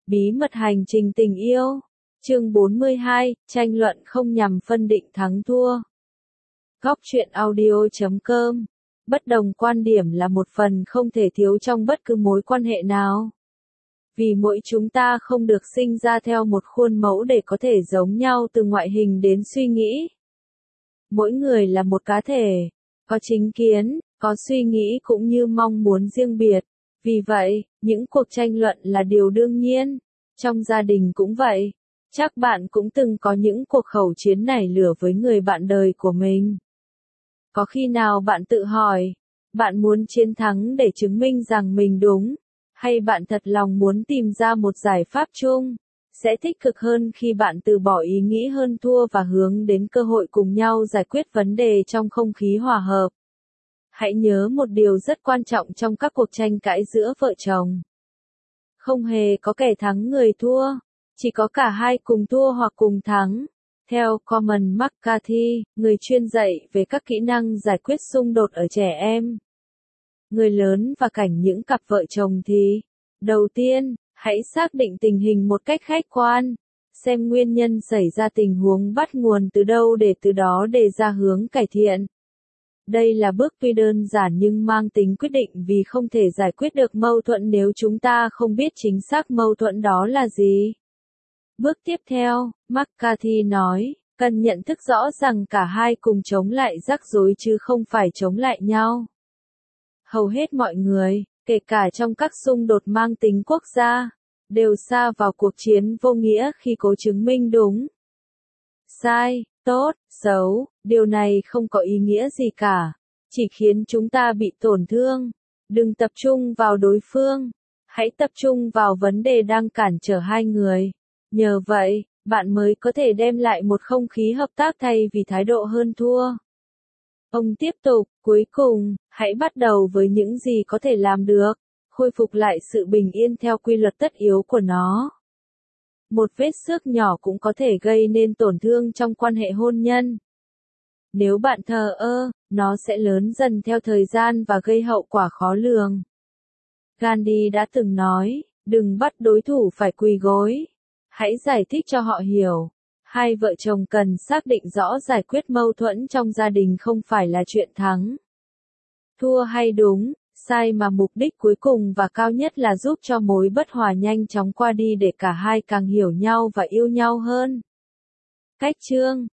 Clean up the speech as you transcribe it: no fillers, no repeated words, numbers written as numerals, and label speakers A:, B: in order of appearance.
A: Bí mật hành trình tình yêu. Chương 42, tranh luận không nhằm phân định thắng thua. Góc truyện audio.com. Bất đồng quan điểm là một phần không thể thiếu trong bất cứ mối quan hệ nào. Vì mỗi chúng ta không được sinh ra theo một khuôn mẫu để có thể giống nhau từ ngoại hình đến suy nghĩ. Mỗi người là một cá thể, có chính kiến, có suy nghĩ cũng như mong muốn riêng biệt. Vì vậy, những cuộc tranh luận là điều đương nhiên. Trong gia đình cũng vậy. Chắc bạn cũng từng có những cuộc khẩu chiến nảy lửa với người bạn đời của mình. Có khi nào bạn tự hỏi, bạn muốn chiến thắng để chứng minh rằng mình đúng, hay bạn thật lòng muốn tìm ra một giải pháp chung? Sẽ tích cực hơn khi bạn từ bỏ ý nghĩ hơn thua và hướng đến cơ hội cùng nhau giải quyết vấn đề trong không khí hòa hợp. Hãy nhớ một điều rất quan trọng trong các cuộc tranh cãi giữa vợ chồng. Không hề có kẻ thắng người thua, chỉ có cả hai cùng thua hoặc cùng thắng. Theo Cormac McCarthy, người chuyên dạy về các kỹ năng giải quyết xung đột ở trẻ em, người lớn và cảnh những cặp vợ chồng thì, đầu tiên, hãy xác định tình hình một cách khách quan, xem nguyên nhân xảy ra tình huống bắt nguồn từ đâu để từ đó đề ra hướng cải thiện. Đây là bước tuy đơn giản nhưng mang tính quyết định vì không thể giải quyết được mâu thuẫn nếu chúng ta không biết chính xác mâu thuẫn đó là gì. Bước tiếp theo, McCarthy nói, cần nhận thức rõ rằng cả hai cùng chống lại rắc rối chứ không phải chống lại nhau. Hầu hết mọi người, kể cả trong các xung đột mang tính quốc gia, đều sa vào cuộc chiến vô nghĩa khi cố chứng minh đúng, sai, tốt, xấu. Điều này không có ý nghĩa gì cả, chỉ khiến chúng ta bị tổn thương. Đừng tập trung vào đối phương, hãy tập trung vào vấn đề đang cản trở hai người. Nhờ vậy, bạn mới có thể đem lại một không khí hợp tác thay vì thái độ hơn thua. Ông tiếp tục, cuối cùng, hãy bắt đầu với những gì có thể làm được, khôi phục lại sự bình yên theo quy luật tất yếu của nó. Một vết xước nhỏ cũng có thể gây nên tổn thương trong quan hệ hôn nhân. Nếu bạn thờ ơ, nó sẽ lớn dần theo thời gian và gây hậu quả khó lường. Gandhi đã từng nói, đừng bắt đối thủ phải quỳ gối. Hãy giải thích cho họ hiểu. Hai vợ chồng cần xác định rõ giải quyết mâu thuẫn trong gia đình không phải là chuyện thắng, thua hay đúng, sai mà mục đích cuối cùng và cao nhất là giúp cho mối bất hòa nhanh chóng qua đi để cả hai càng hiểu nhau và yêu nhau hơn. Cách chương